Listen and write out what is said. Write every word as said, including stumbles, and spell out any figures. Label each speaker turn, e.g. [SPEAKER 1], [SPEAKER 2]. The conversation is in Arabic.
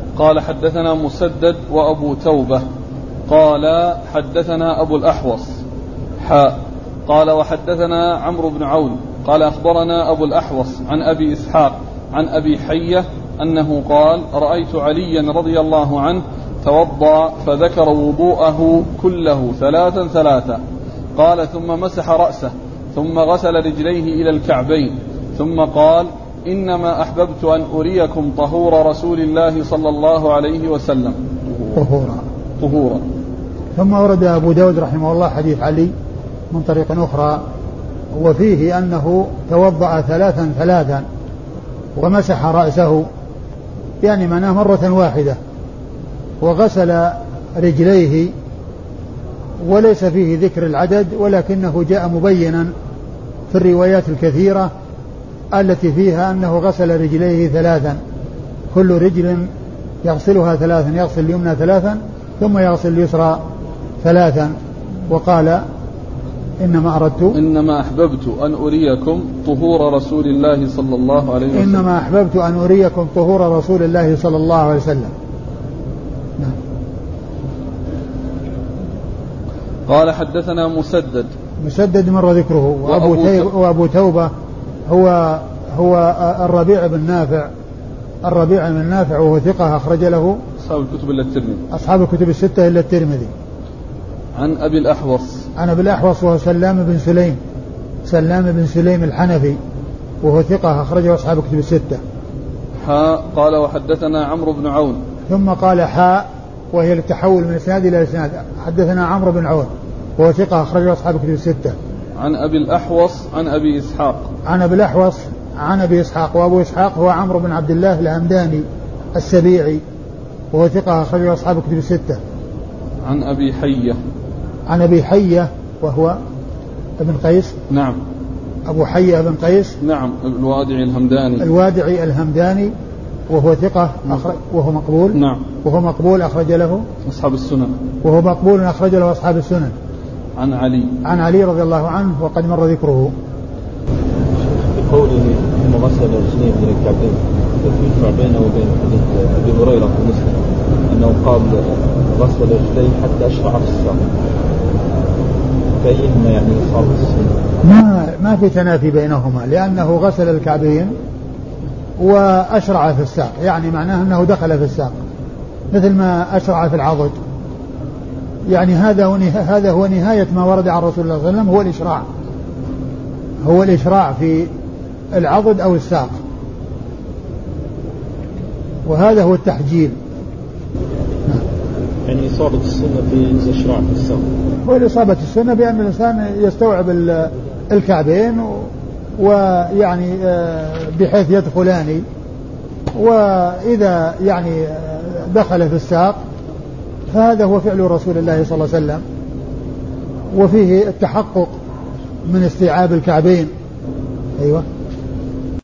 [SPEAKER 1] قال حدثنا مسدد وأبو توبة قال حدثنا أبو الأحوص حاء قال وحدثنا عمرو بن عون قال أخبرنا أبو الأحوص عن أبي إسحاق عن أبي حية أنه قال رأيت عليا رضي الله عنه توضأ فذكر وضوءه كله ثلاثا ثلاثا قال ثم مسح رأسه ثم غسل رجليه إلى الكعبين ثم قال إنما أحببت أن أريكم طهور رسول الله صلى الله عليه وسلم
[SPEAKER 2] طهورا
[SPEAKER 1] طهورا.
[SPEAKER 2] ثم ورد أبو داود رحمه الله حديث علي من طريق أخرى وفيه أنه توضأ ثلاثا ثلاثا ومسح رأسه يعني معناه مرة واحدة وغسل رجليه وليس فيه ذكر العدد ولكنه جاء مبينا في الروايات الكثيرة التي فيها أنه غسل رجليه ثلاثا كل رجل يغسلها ثلاثا يغسل اليمنى ثلاثا ثم يغسل اليسرى ثلاثا وقال إنما أردت
[SPEAKER 1] إنما أحببت أن أريكم طهور رسول الله صلى الله عليه وسلم
[SPEAKER 2] إنما أحببت أن أريكم طهور رسول الله صلى الله عليه وسلم. نعم.
[SPEAKER 1] قال حدثنا مسدد
[SPEAKER 2] مسدد مر ذكره وأبو,
[SPEAKER 1] وأبو,
[SPEAKER 2] وأبو توبة هو هو الربيع بن نافع الربيع بن نافع وهو ثقة أخرج له
[SPEAKER 1] أصحاب الكتب إلا الترمذي
[SPEAKER 2] أصحاب الكتب الستة إلا الترمذي.
[SPEAKER 1] عن أبي الأحوص
[SPEAKER 2] عن أبي الأحوص وهو سلام بن سليم سلام بن سليم الحنفي وهو ثقة أخرجه أصحاب الكتب الستة.
[SPEAKER 1] حاء قال وحدثنا عمرو بن عون
[SPEAKER 2] ثم قال حاء وهي التحول من إسناد إلى إسناد حدثنا عمرو بن عون وهو ثقة أخرجه أصحاب الكتب الستة.
[SPEAKER 1] عن أبي الأحوص عن أبي إسحاق
[SPEAKER 2] عن أبي الأحوص عن أبي إسحاق وأبو إسحاق هو عمرو بن عبد الله الهمداني السبيعي وهو ثقة أخرجه أصحاب الكتب الستة.
[SPEAKER 1] عن أبي حية
[SPEAKER 2] عن أبي حية وهو ابن قيس
[SPEAKER 1] نعم
[SPEAKER 2] أبو حية بن قيس
[SPEAKER 1] نعم الوادعي الهمداني
[SPEAKER 2] الوادعي الهمداني وهو ثقة أخرج وهو مقبول
[SPEAKER 1] نعم
[SPEAKER 2] وهو مقبول أخرج له
[SPEAKER 1] أصحاب السنن
[SPEAKER 2] وهو مقبول أخرج له أصحاب السنن.
[SPEAKER 1] عن علي
[SPEAKER 2] عن علي رضي الله عنه وقد مر ذكره.
[SPEAKER 3] بقوله ثم غسل رجليه من الكعبين يجمع بينه وبين حديث أبي هريرة في مسلم أنه قال غسل رجليه حتى أشرع في الساق فأيهما يعني صار السنة؟
[SPEAKER 2] ما ما في تنافي بينهما لأنه غسل الكعبين وأشرع في الساق يعني معناه أنه دخل في الساق مثل ما أشرع في العضد يعني هذا هو هذا هو نهاية ما ورد عن رسول الله صلى الله عليه وسلم هو الإشراع هو الإشراع في العضد أو الساق وهذا هو التحجيل.
[SPEAKER 3] يعني إصابة السنة في الإشراع في الساق
[SPEAKER 2] هو إصابة السنة بأن الإنسان يستوعب الكعبين ويعني بحيث يدخلان وإذا يعني دخل في الساق فهذا هو فعل رسول الله صلى الله عليه وسلم وفيه التحقق من استيعاب الكعبين. أيوة.